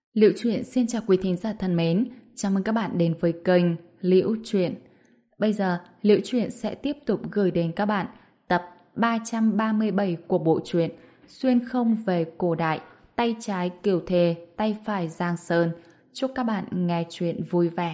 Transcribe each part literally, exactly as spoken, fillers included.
Liễu Chuyện xin chào quý thính giả thân mến, chào mừng các bạn đến với kênh Liễu Chuyện. Bây giờ, Liễu Chuyện sẽ tiếp tục gửi đến các bạn tập ba trăm ba mươi bảy của bộ truyện Xuyên không về cổ đại, tay trái Kiều Thề, tay phải Giang Sơn. Chúc các bạn nghe chuyện vui vẻ.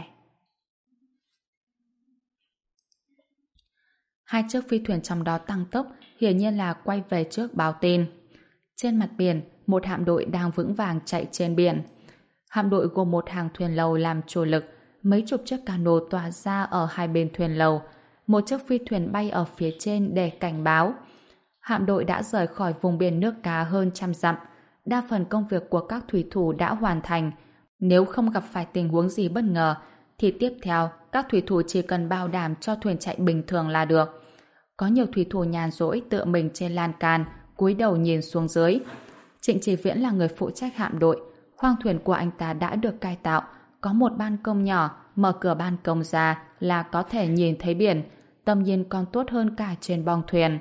Hai chiếc phi thuyền trong đó tăng tốc, hiển nhiên là quay về trước báo tin. Trên mặt biển, một hạm đội đang vững vàng chạy trên biển. Hạm đội gồm một hàng thuyền lầu làm chủ lực, mấy chục chiếc cano tỏa ra ở hai bên thuyền lầu, một chiếc phi thuyền bay ở phía trên để cảnh báo. Hạm đội đã rời khỏi vùng biển nước cá hơn trăm dặm, đa phần công việc của các thủy thủ đã hoàn thành. Nếu không gặp phải tình huống gì bất ngờ, thì tiếp theo các thủy thủ chỉ cần bảo đảm cho thuyền chạy bình thường là được. Có nhiều thủy thủ nhàn rỗi tựa mình trên lan can, cúi đầu nhìn xuống dưới. Trịnh Chỉ Viễn là người phụ trách hạm đội. Khoang thuyền của anh ta đã được cải tạo, có một ban công nhỏ, mở cửa ban công ra là có thể nhìn thấy biển, tầm nhìn còn tốt hơn cả trên bong thuyền.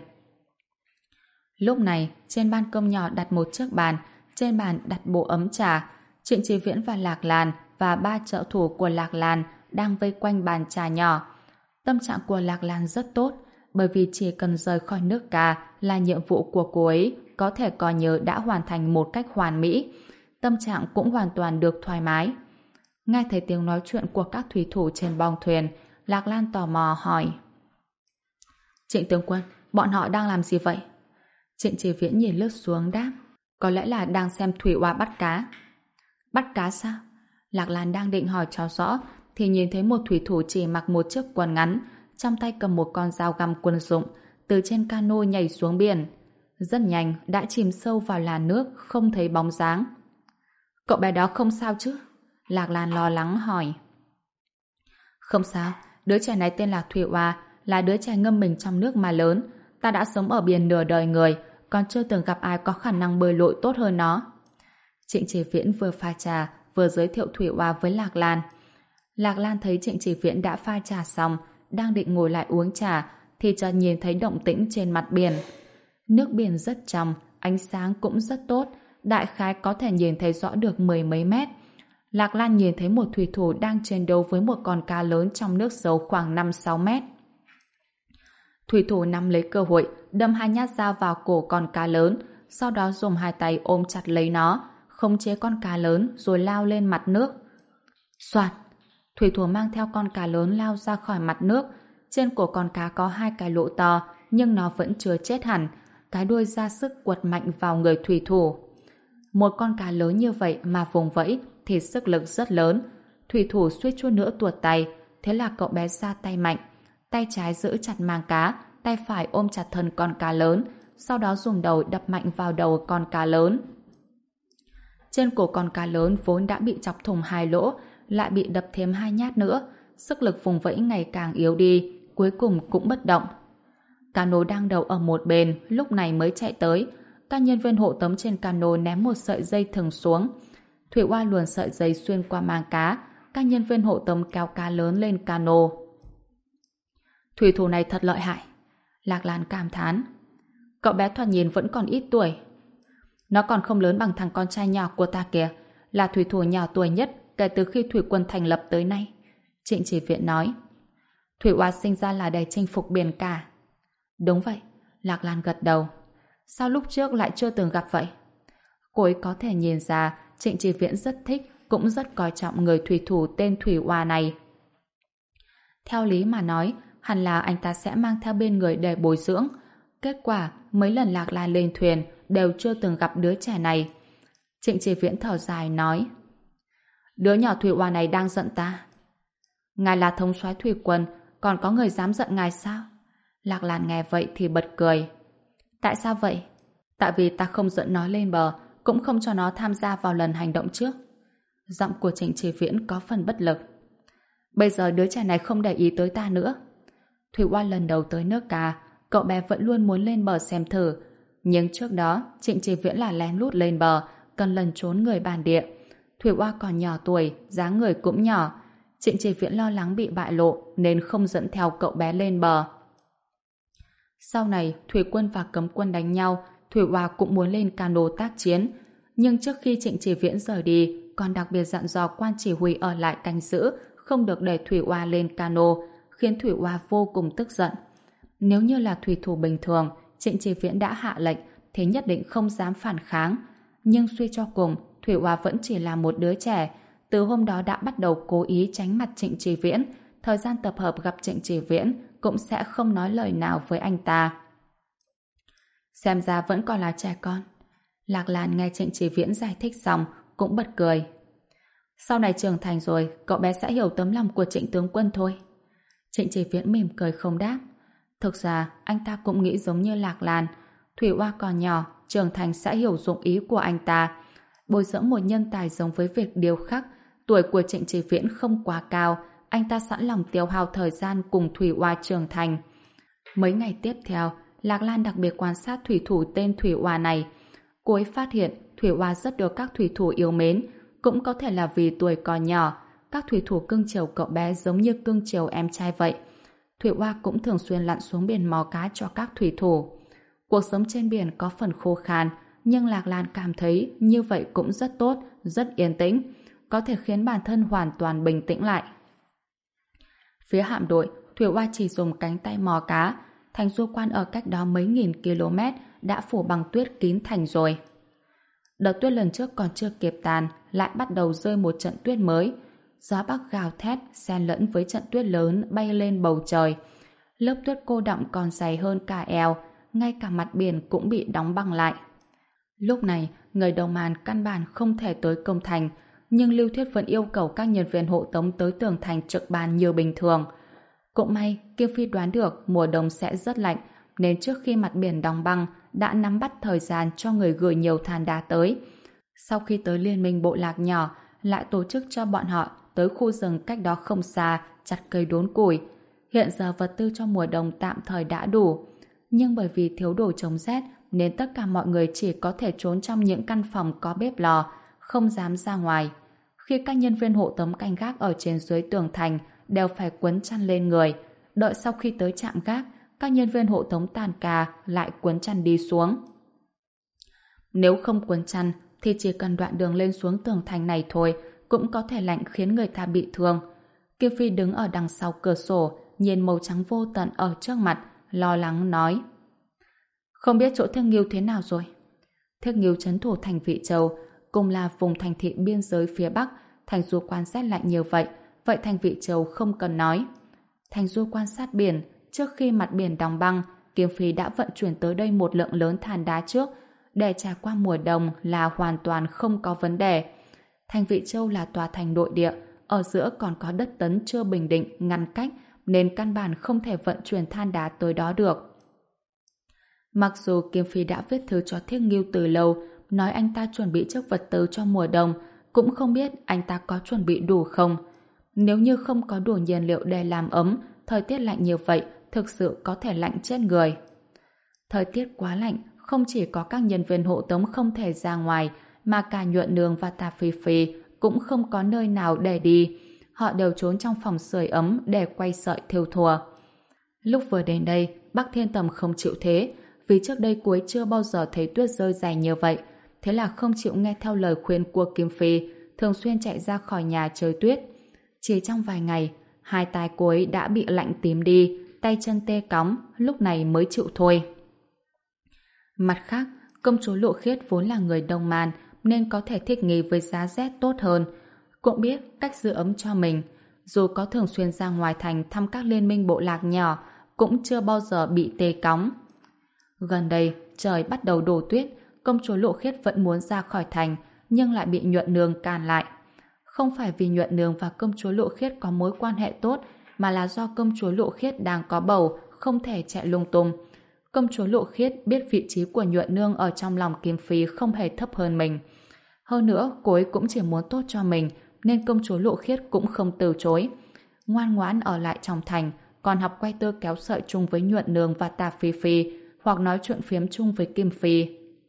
Lúc này, trên ban công nhỏ đặt một chiếc bàn, trên bàn đặt bộ ấm trà. Trịnh Chí Viễn và Lạc Lan và ba trợ thủ của Lạc Lan đang vây quanh bàn trà nhỏ. Tâm trạng của Lạc Lan rất tốt, bởi vì chỉ cần rời khỏi nước Ca là nhiệm vụ của cô ấy có thể coi như đã hoàn thành một cách hoàn mỹ. Tâm trạng cũng hoàn toàn được thoải mái. Nghe thấy tiếng nói chuyện của các thủy thủ trên bong thuyền, Lạc Lan tò mò hỏi: Trịnh tướng quân, bọn họ đang làm gì vậy? Trịnh Chí Viễn nhìn lướt xuống đáp: Có lẽ là đang xem thủy oa bắt cá. Bắt cá sao? Lạc Lan đang định hỏi cho rõ thì nhìn thấy một thủy thủ chỉ mặc một chiếc quần ngắn, trong tay cầm một con dao găm quân dụng, từ trên cano nhảy xuống biển. Rất nhanh đã chìm sâu vào làn nước, không thấy bóng dáng. Cậu bé đó không sao chứ? Lạc Lan lo lắng hỏi. Không sao, đứa trẻ này tên là Thủy Oa, là đứa trẻ ngâm mình trong nước mà lớn. Ta đã sống ở biển nửa đời người, còn chưa từng gặp ai có khả năng bơi lội tốt hơn nó. Trịnh Chỉ Viễn vừa pha trà, vừa giới thiệu Thủy Oa với Lạc Lan. Lạc Lan thấy Trịnh Chỉ Viễn đã pha trà xong, đang định ngồi lại uống trà, thì chợt nhìn thấy động tĩnh trên mặt biển. Nước biển rất trong, ánh sáng cũng rất tốt, đại khái có thể nhìn thấy rõ được mười mấy mét. Lạc Lan nhìn thấy một thủy thủ đang chiến đấu với một con cá lớn trong nước sâu khoảng năm sáu mét. Thủy thủ nắm lấy cơ hội, đâm hai nhát dao vào cổ con cá lớn, sau đó dùng hai tay ôm chặt lấy nó, khống chế con cá lớn rồi lao lên mặt nước. Soạt! Thủy thủ mang theo con cá lớn lao ra khỏi mặt nước. Trên cổ con cá có hai cái lỗ to, nhưng nó vẫn chưa chết hẳn. Cái đuôi ra sức quật mạnh vào người thủy thủ. Một con cá lớn như vậy mà vùng vẫy thì sức lực rất lớn. Thủy thủ suýt chút nữa tuột tay, thế là cậu bé ra tay mạnh. Tay trái giữ chặt mang cá, tay phải ôm chặt thân con cá lớn, sau đó dùng đầu đập mạnh vào đầu con cá lớn. Trên cổ con cá lớn vốn đã bị chọc thủng hai lỗ, lại bị đập thêm hai nhát nữa. Sức lực vùng vẫy ngày càng yếu đi, cuối cùng cũng bất động. Cano đang đậu ở một bên, lúc này mới chạy tới. Các nhân viên hộ tống trên cano ném một sợi dây thừng xuống. Thủy Oa luồn sợi dây xuyên qua màng cá. Các nhân viên hộ tống kéo cá lớn lên cano. Thủy thủ này thật lợi hại. Lạc Lan cảm thán. Cậu bé thoạt nhìn vẫn còn ít tuổi. Nó còn không lớn bằng thằng con trai nhỏ của ta kìa, là thủy thủ nhỏ tuổi nhất kể từ khi thủy quân thành lập tới nay. Trịnh Chỉ Viễn nói. Thủy Oa sinh ra là để chinh phục biển cả. Đúng vậy. Lạc Lan gật đầu. Sao lúc trước lại chưa từng gặp vậy? Cô ấy có thể nhìn ra Trịnh Chỉ Viễn rất thích, cũng rất coi trọng người thủy thủ tên Thủy Oa này. Theo lý mà nói, hẳn là anh ta sẽ mang theo bên người để bồi dưỡng. Kết quả, mấy lần Lạc Lan lên thuyền đều chưa từng gặp đứa trẻ này. Trịnh Chỉ Viễn thở dài nói. Đứa nhỏ Thủy Oa này đang giận ta. Ngài là thống soái thủy quân, còn có người dám giận ngài sao? Lạc Lan nghe vậy thì bật cười. Tại sao vậy? Tại vì ta không dẫn nó lên bờ, cũng không cho nó tham gia vào lần hành động trước. Giọng của Trịnh Chỉ Viễn có phần bất lực. Bây giờ đứa trẻ này không để ý tới ta nữa. Thủy Oa lần đầu tới nước Ca, cậu bé vẫn luôn muốn lên bờ xem thử. Nhưng trước đó, Trịnh Chỉ Viễn là lén lút lên bờ, cần lần trốn người bản địa. Thủy Oa còn nhỏ tuổi, dáng người cũng nhỏ. Trịnh Chỉ Viễn lo lắng bị bại lộ nên không dẫn theo cậu bé lên bờ. Sau này, thủy quân và cấm quân đánh nhau, Thủy Oa cũng muốn lên cano tác chiến. Nhưng trước khi Trịnh Chỉ Viễn rời đi, còn đặc biệt dặn dò quan chỉ huy ở lại canh giữ, không được để Thủy Oa lên cano, khiến Thủy Oa vô cùng tức giận. Nếu như là thủy thủ bình thường, Trịnh Chỉ Viễn đã hạ lệnh, thế nhất định không dám phản kháng. Nhưng suy cho cùng, Thủy Oa vẫn chỉ là một đứa trẻ. Từ hôm đó đã bắt đầu cố ý tránh mặt Trịnh Chỉ Viễn. Thời gian tập hợp gặp Trịnh Chỉ Viễn cũng sẽ không nói lời nào với anh ta. Xem ra vẫn còn là trẻ con. Lạc Lan nghe Trịnh Chỉ Viễn giải thích xong cũng bật cười. Sau này trưởng thành rồi, cậu bé sẽ hiểu tấm lòng của Trịnh tướng quân thôi. Trịnh Chỉ Viễn mỉm cười không đáp. Thực ra, anh ta cũng nghĩ giống như Lạc Lan. Thủy Oa còn nhỏ, trưởng thành sẽ hiểu dụng ý của anh ta. Bồi dưỡng một nhân tài giống với việc điêu khắc. Tuổi của Trịnh Chỉ Viễn không quá cao, anh ta sẵn lòng tiêu hao thời gian cùng Thủy Oa trưởng thành. Mấy ngày tiếp theo, Lạc Lan đặc biệt quan sát thủy thủ tên Thủy Oa này. Cô ấy phát hiện Thủy Oa rất được các thủy thủ yêu mến, cũng có thể là vì tuổi còn nhỏ, các thủy thủ cưng chiều cậu bé giống như cưng chiều em trai vậy. Thủy Oa cũng thường xuyên lặn xuống biển mò cá cho các thủy thủ. Cuộc sống trên biển có phần khô khan, nhưng Lạc Lan cảm thấy như vậy cũng rất tốt, rất yên tĩnh, có thể khiến bản thân hoàn toàn bình tĩnh lại. Phía hạm đội, Thủy Oa chỉ dùng cánh tay mò cá, thành du quan ở cách đó mấy nghìn km đã phủ bằng tuyết kín thành rồi. Đợt tuyết lần trước còn chưa kịp tàn, lại bắt đầu rơi một trận tuyết mới. Gió bắc gào thét, xen lẫn với trận tuyết lớn bay lên bầu trời. Lớp tuyết cô đọng còn dày hơn cả eo, ngay cả mặt biển cũng bị đóng băng lại. Lúc này, người Đông Man căn bản không thể tới công thành, nhưng Lưu Thuyết vẫn yêu cầu các nhân viên hộ tống tới tường thành trực ban như bình thường. Cũng may, Kim Phi đoán được mùa đông sẽ rất lạnh, nên trước khi mặt biển đóng băng, đã nắm bắt thời gian cho người gửi nhiều than đá tới. Sau khi tới liên minh bộ lạc nhỏ, lại tổ chức cho bọn họ tới khu rừng cách đó không xa, chặt cây đốn củi. Hiện giờ vật tư cho mùa đông tạm thời đã đủ, nhưng bởi vì thiếu đồ chống rét nên tất cả mọi người chỉ có thể trốn trong những căn phòng có bếp lò, không dám ra ngoài. Khi các nhân viên hộ tống canh gác ở trên dưới tường thành đều phải quấn chăn lên người, đợi sau khi tới trạm gác, các nhân viên hộ tống tàn ca lại quấn chăn đi xuống. Nếu không quấn chăn thì chỉ cần đoạn đường lên xuống tường thành này thôi cũng có thể lạnh khiến người ta bị thương. Kim Phi đứng ở đằng sau cửa sổ, nhìn màu trắng vô tận ở trước mặt, lo lắng nói: Không biết chỗ Thiết Nghiêu thế nào rồi? Thiết Nghiêu trấn thủ thành Vị Châu, cùng là vùng thành thị biên giới phía Bắc, thành du quan rét lạnh như vậy, vậy thành Vị Châu không cần nói. Thành du quan sát biển, trước khi mặt biển đóng băng, Kim Phi đã vận chuyển tới đây một lượng lớn than đá trước, để trải qua mùa đông là hoàn toàn không có vấn đề. Thành Vị Châu là tòa thành nội địa, ở giữa còn có đất tấn chưa bình định ngăn cách, nên căn bản không thể vận chuyển than đá tới đó được. Mặc dù Kim Phi đã viết thư cho Thiết Nghiêu từ lâu, nói anh ta chuẩn bị trước vật tư cho mùa đông, cũng không biết anh ta có chuẩn bị đủ không. Nếu như không có đủ nhiên liệu để làm ấm, thời tiết lạnh như vậy thực sự có thể lạnh chết người. Thời tiết quá lạnh, không chỉ có các nhân viên hộ tống không thể ra ngoài, mà cả Nhuận Nương và Tà Phi Phi cũng không có nơi nào để đi. Họ đều trốn trong phòng sưởi ấm để quay sợi thêu thùa. Lúc vừa đến đây, Bắc Thiên Tầm không chịu thế, vì trước đây cô ấy chưa bao giờ thấy tuyết rơi dày như vậy, thế là không chịu nghe theo lời khuyên của Kim Phi, thường xuyên chạy ra khỏi nhà chơi tuyết. Chỉ trong vài ngày, hai tay cô ấy đã bị lạnh tím đi, tay chân tê cóng, lúc này mới chịu thôi. Mặt khác, công chúa Lộ Khiết vốn là người Đông Man nên có thể thích nghi với giá rét tốt hơn, cũng biết cách giữ ấm cho mình. Dù có thường xuyên ra ngoài thành thăm các liên minh bộ lạc nhỏ, cũng chưa bao giờ bị tê cóng. Gần đây, trời bắt đầu đổ tuyết, công chúa Lộ Khiết vẫn muốn ra khỏi thành, nhưng lại bị Nhuận Nương cản lại. Không phải vì Nhuận Nương và công chúa Lộ Khiết có mối quan hệ tốt, mà là do công chúa Lộ Khiết đang có bầu, không thể chạy lung tung. Công chúa Lộ Khiết biết vị trí của Nhuận Nương ở trong lòng Kim Phi không hề thấp hơn mình. Hơn nữa, cô ấy cũng chỉ muốn tốt cho mình, nên công chúa Lộ Khiết cũng không từ chối. Ngoan ngoãn ở lại trong thành, còn học quay tơ kéo sợi chung với Nhuận Nương và Tà Phi Phi, hoặc nói chuyện phiếm chung với Kim Phi.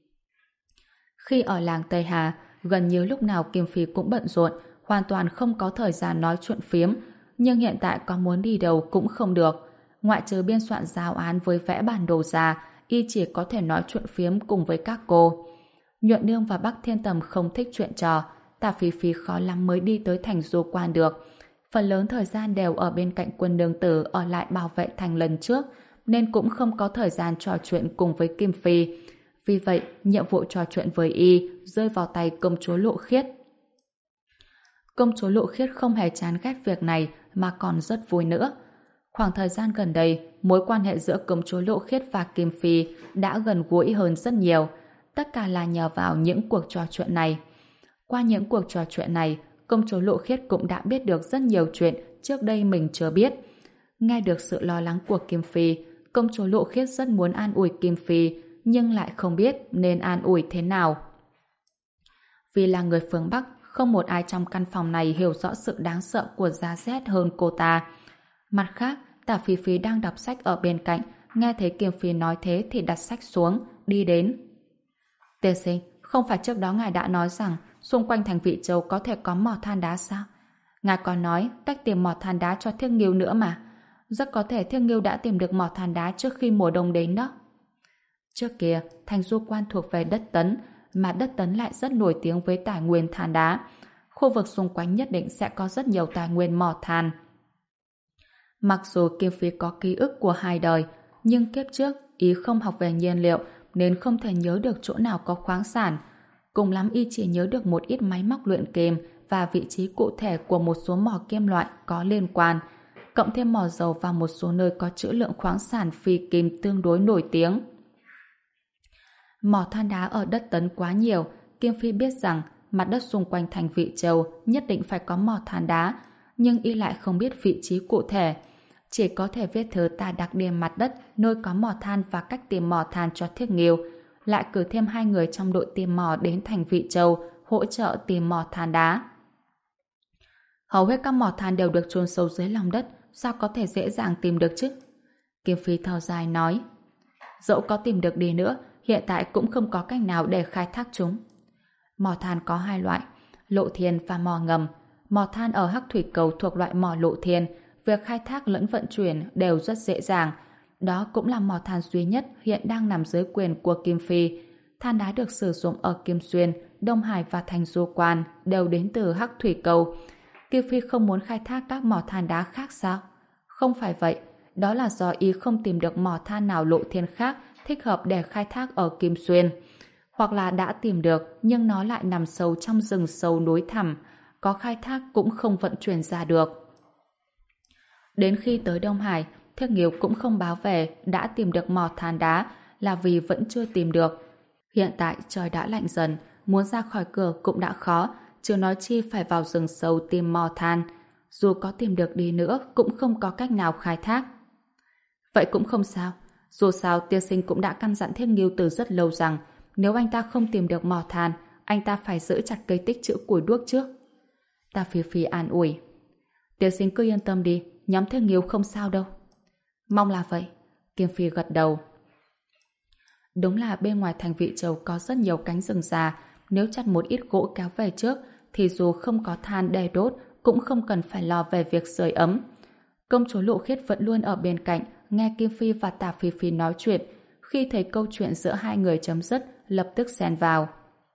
Khi ở làng Tây Hà, gần như lúc nào Kim Phi cũng bận rộn, hoàn toàn không có thời gian nói chuyện phiếm, nhưng hiện tại có muốn đi đâu cũng không được. Ngoại trừ biên soạn giáo án với vẽ bản đồ ra, y chỉ có thể nói chuyện phiếm cùng với các cô. Nhuận Nương và Bắc Thiên Tầm không thích chuyện trò, Tả Phi Phi khó lắm mới đi tới thành Du Quan được. Phần lớn thời gian đều ở bên cạnh quân nương tử ở lại bảo vệ thành lần trước, nên cũng không có thời gian trò chuyện cùng với Kim Phi. Vì vậy, nhiệm vụ trò chuyện với y rơi vào tay công chúa Lộ Khiết. Công chúa Lộ Khiết không hề chán ghét việc này mà còn rất vui nữa. Khoảng thời gian gần đây, mối quan hệ giữa công chúa Lộ Khiết và Kim Phi đã gần gũi hơn rất nhiều. Tất cả là nhờ vào những cuộc trò chuyện này. Qua những cuộc trò chuyện này, công chúa Lộ Khiết cũng đã biết được rất nhiều chuyện trước đây mình chưa biết. Nghe được sự lo lắng của Kim Phi, công chúa Lộ Khiết rất muốn an ủi Kim Phi, nhưng lại không biết nên an ủi thế nào. Vì là người phương Bắc, không một ai trong căn phòng này hiểu rõ sự đáng sợ của giá rét hơn cô ta. Mặt khác, Tả Phi Phi đang đọc sách ở bên cạnh, nghe thấy Kim Phi nói thế thì đặt sách xuống, đi đến. Tiên sinh, không phải trước đó ngài đã nói rằng xung quanh thành Vị Châu có thể có mỏ than đá sao? Ngài còn nói cách tìm mỏ than đá cho Thiết Nghiêu nữa mà. Rất có thể Thiết Nghiêu đã tìm được mỏ than đá trước khi mùa đông đến đó. Trước kia, thành Du Quan thuộc về đất Tấn, mà đất Tấn lại rất nổi tiếng với tài nguyên than đá. Khu vực xung quanh nhất định sẽ có rất nhiều tài nguyên mỏ than. Mặc dù Kim Phi có ký ức của hai đời, nhưng kiếp trước ý không học về nhiên liệu nên không thể nhớ được chỗ nào có khoáng sản. Cùng lắm y chỉ nhớ được một ít máy móc luyện kim và vị trí cụ thể của một số mỏ kim loại có liên quan, cộng thêm mỏ dầu và một số nơi có trữ lượng khoáng sản phi kim tương đối nổi tiếng. Mỏ than đá ở đất Tấn quá nhiều, Kim Phi biết rằng mặt đất xung quanh thành Vị Châu nhất định phải có mỏ than đá, nhưng y lại không biết vị trí cụ thể. Chỉ có thể viết thư tả đặc điểm mặt đất nơi có mỏ than và cách tìm mỏ than cho Thiết Nghiêu, lại cử thêm hai người trong đội tìm mỏ đến thành Vị Châu hỗ trợ tìm mỏ than đá. Hầu hết các mỏ than đều được chôn sâu dưới lòng đất, sao có thể dễ dàng tìm được chứ? Kim Phi thở dài nói, dẫu có tìm được đi nữa, hiện tại cũng không có cách nào để khai thác chúng. Mỏ than có hai loại, lộ thiên và mỏ ngầm. Mỏ than ở Hắc Thủy Cầu thuộc loại mỏ lộ thiên, việc khai thác lẫn vận chuyển đều rất dễ dàng. Đó cũng là mỏ than duy nhất hiện đang nằm dưới quyền của Kim Phi. Than đá được sử dụng ở Kim Xuyên, Đông Hải và thành Du Quan đều đến từ Hắc Thủy Cầu. Kim Phi không muốn khai thác các mỏ than đá khác sao? Không phải vậy, đó là do y không tìm được mỏ than nào lộ thiên khác thích hợp để khai thác ở Kim Xuyên. Hoặc là đã tìm được nhưng nó lại nằm sâu trong rừng sâu núi thẳm, có khai thác cũng không vận chuyển ra được. Đến khi tới Đông Hải, Thiết Nghiêu cũng không báo về đã tìm được mỏ than đá, là vì vẫn chưa tìm được. Hiện tại trời đã lạnh dần, muốn ra khỏi cửa cũng đã khó, chưa nói chi phải vào rừng sâu tìm mỏ than. Dù có tìm được đi nữa cũng không có cách nào khai thác. Vậy cũng không sao, dù sao tiên sinh cũng đã căn dặn Thiết Nghiêu từ rất lâu rằng nếu anh ta không tìm được mỏ than, anh ta phải giữ chặt cây tích trữ củi đuốc trước. Tả Phi Phi an ủi, tiên sinh cứ yên tâm đi, nhóm Thiết Nghiêu không sao đâu. Mong là vậy. Kim Phi gật đầu. Đúng là bên ngoài thành Vị Châu có rất nhiều cánh rừng già, nếu chặt một ít gỗ kéo về trước thì dù không có than để đốt cũng không cần phải lo về việc sưởi ấm. Công chúa Lộ Khiết vẫn luôn ở bên cạnh nghe Kim Phi và Tả Phi Phi nói chuyện. Khi thấy câu chuyện giữa hai người chấm dứt, lập tức xen vào.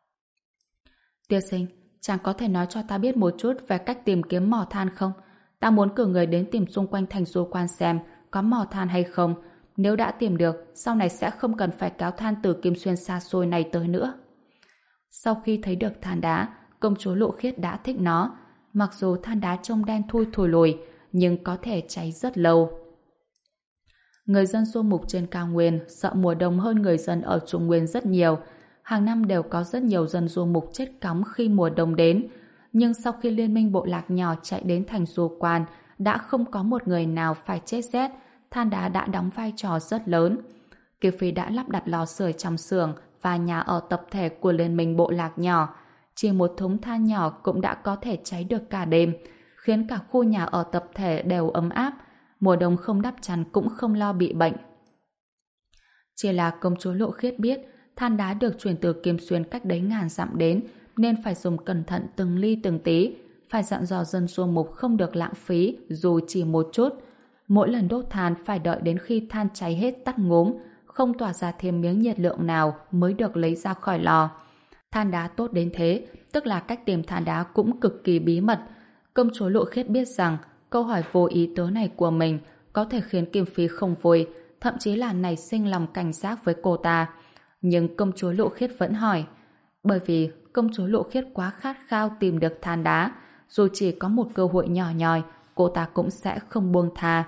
Tiên sinh, chàng có thể nói cho ta biết một chút về cách tìm kiếm mỏ than không? Ta muốn cử người đến tìm xung quanh thành Du Quan xem có mỏ than hay không. Nếu đã tìm được, sau này sẽ không cần phải kéo than từ Kim Xuyên xa xôi này tới nữa. Sau khi thấy được than đá, công chúa Lộ Khiết đã thích nó. Mặc dù than đá trông đen thui thùi lùi, nhưng có thể cháy rất lâu. Người dân du mục trên cao nguyên sợ mùa đông hơn người dân ở Trung Nguyên rất nhiều. Hàng năm đều có rất nhiều dân du mục chết cóng khi mùa đông đến. Nhưng sau khi liên minh bộ lạc nhỏ chạy đến thành Du Quan, đã không có một người nào phải chết rét. Than đá đã đóng vai trò rất lớn. Kiều Phi đã lắp đặt lò sưởi trong xưởng và nhà ở tập thể của liên minh bộ lạc nhỏ. Chỉ một thúng than nhỏ cũng đã có thể cháy được cả đêm, khiến cả khu nhà ở tập thể đều ấm áp. Mùa đông không đắp chăn cũng không lo bị bệnh. Chỉ là công chúa Lộ Khiết biết than đá được chuyển từ Kim Xuyên cách đấy ngàn dặm đến, nên phải dùng cẩn thận từng ly từng tí, phải dặn dò dân du mục không được lãng phí dù chỉ một chút. Mỗi lần đốt than phải đợi đến khi than cháy hết tắt ngúm, không tỏa ra thêm miếng nhiệt lượng nào mới được lấy ra khỏi lò. Than đá tốt đến thế, tức là cách tìm than đá cũng cực kỳ bí mật. Công chúa Lộ Khiết biết rằng câu hỏi vô ý tứ này của mình có thể khiến Kim Phi không vui, thậm chí là nảy sinh lòng cảnh giác với cô ta. Nhưng công chúa Lộ Khiết vẫn hỏi, bởi vì công chúa Lộ Khiết quá khát khao tìm được than đá, dù chỉ có một cơ hội nhỏ nhoi, cô ta cũng sẽ không buông tha.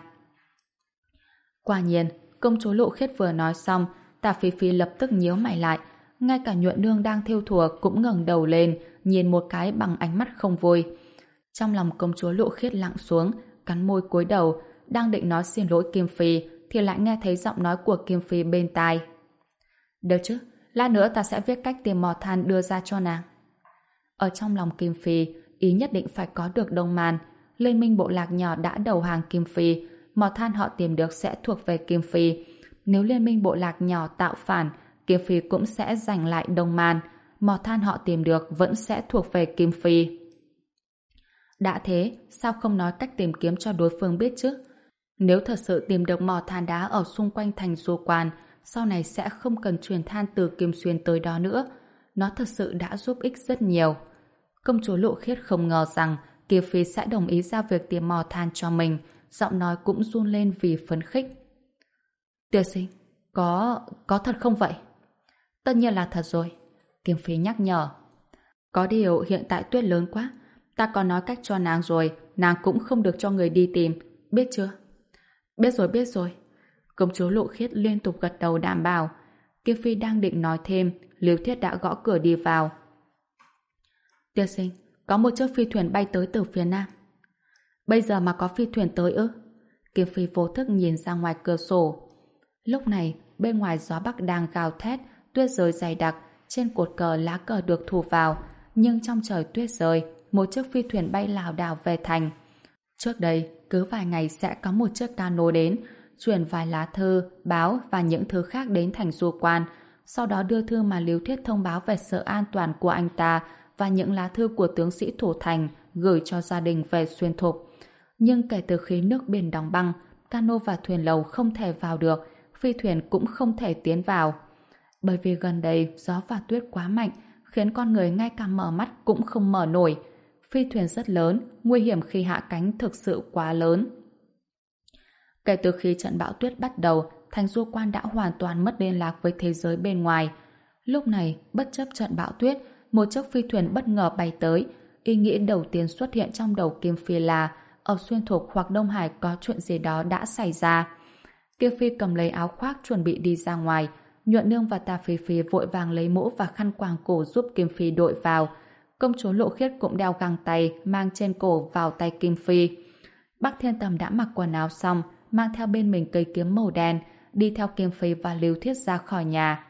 Quả nhiên, công chúa Lộ Khiết vừa nói xong, Tả Phi Phi lập tức nhíu mày lại, ngay cả Nhuận Nương đang thêu thùa cũng ngẩng đầu lên, nhìn một cái bằng ánh mắt không vui. Trong lòng công chúa Lộ Khiết lặng xuống, cắn môi cúi đầu, đang định nói xin lỗi Kim Phi, thì lại nghe thấy giọng nói của Kim Phi bên tai. Được chứ, lát nữa ta sẽ viết cách tìm mò than đưa ra cho nàng. Ở trong lòng Kim Phi, ý nhất định phải có được Đông Man. Liên minh bộ lạc nhỏ đã đầu hàng Kim Phi, mò than họ tìm được sẽ thuộc về Kim Phi. Nếu liên minh bộ lạc nhỏ tạo phản, Kim Phi cũng sẽ giành lại Đông Man. Mò than họ tìm được vẫn sẽ thuộc về Kim Phi. Đã thế, sao không nói cách tìm kiếm cho đối phương biết chứ? Nếu thật sự tìm được mỏ than đá ở xung quanh thành Du Quan, sau này sẽ không cần truyền than từ Kim Xuyên tới đó nữa. Nó thật sự đã giúp ích rất nhiều. Công chúa Lộ Khiết không ngờ rằng Kim Phi sẽ đồng ý ra việc tìm mỏ than cho mình, giọng nói cũng run lên vì phấn khích. Tiên sinh, có... có thật không vậy? Tất nhiên là thật rồi. Kim Phi nhắc nhở. Có điều hiện tại tuyết lớn quá, ta có nói cách cho nàng rồi, nàng cũng không được cho người đi tìm, biết chưa? Biết rồi, biết rồi. Công chúa Lộ Khiết liên tục gật đầu đảm bảo. Kim Phi đang định nói thêm, Liêu Thiết đã gõ cửa đi vào. Tiên sinh, có một chiếc phi thuyền bay tới từ phía nam. Bây giờ mà có phi thuyền tới ư? Kim Phi vô thức nhìn ra ngoài cửa sổ. Lúc này, bên ngoài gió bắc đang gào thét, tuyết rơi dày đặc, trên cột cờ lá cờ được thu vào, nhưng trong trời tuyết rơi, một chiếc phi thuyền bay lảo đảo về thành. Trước đây, cứ vài ngày sẽ có một chiếc cano đến, chuyển vài lá thư, báo và những thứ khác đến thành Du Quan, sau đó đưa thư mà Liêu Thiết thông báo về sự an toàn của anh ta và những lá thư của tướng sĩ thủ thành gửi cho gia đình về Xuyên Thục. Nhưng kể từ khi nước biển đóng băng, cano và thuyền lầu không thể vào được, phi thuyền cũng không thể tiến vào. Bởi vì gần đây gió và tuyết quá mạnh, khiến con người ngay cả mở mắt cũng không mở nổi. Phi thuyền rất lớn, nguy hiểm khi hạ cánh thực sự quá lớn. Kể từ khi trận bão tuyết bắt đầu, thành Du Quan đã hoàn toàn mất liên lạc với thế giới bên ngoài. Lúc này, bất chấp trận bão tuyết, một chiếc phi thuyền bất ngờ bay tới. Ý nghĩ đầu tiên xuất hiện trong đầu Kim Phi là ở Xuyên Thục hoặc Đông Hải có chuyện gì đó đã xảy ra. Kim Phi cầm lấy áo khoác chuẩn bị đi ra ngoài. Nhuận Nương và Tà Phi Phi vội vàng lấy mũ và khăn quàng cổ giúp Kim Phi đội vào. Công chúa Lộ Khiết cũng đeo găng tay mang trên cổ vào tay Kim Phi. Bắc Thiên Tầm đã mặc quần áo xong, mang theo bên mình cây kiếm màu đen, đi theo Kim Phi và Liêu Thiết ra khỏi nhà.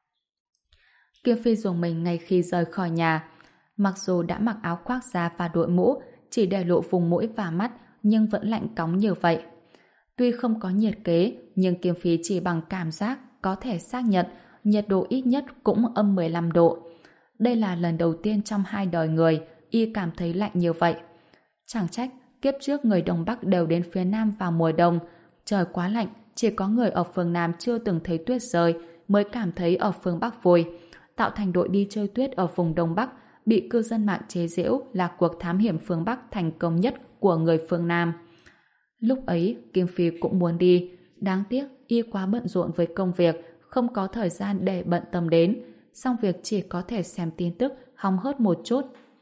Kim Phi dùng mình ngay khi rời khỏi nhà. Mặc dù đã mặc áo khoác da và đội mũ, chỉ để lộ vùng mũi và mắt, nhưng vẫn lạnh cóng như vậy. Tuy không có nhiệt kế, nhưng Kim Phi chỉ bằng cảm giác có thể xác nhận nhiệt độ ít nhất cũng âm mười lăm độ. Đây là lần đầu tiên trong hai đời người y cảm thấy lạnh như vậy. Chẳng trách kiếp trước người Đông Bắc đều đến phía Nam vào mùa đông. Trời quá lạnh, chỉ có người ở phương Nam chưa từng thấy tuyết rơi mới cảm thấy ở phương Bắc vui, tạo thành đội đi chơi tuyết ở vùng Đông Bắc, bị cư dân mạng chế giễu là cuộc thám hiểm phương Bắc thành công nhất của người phương Nam. Lúc ấy, Kim Phi cũng muốn đi, đáng tiếc y quá bận rộn với công việc, không có thời gian để bận tâm đến, xong việc chỉ có thể xem tin tức, hóng hớt một chút.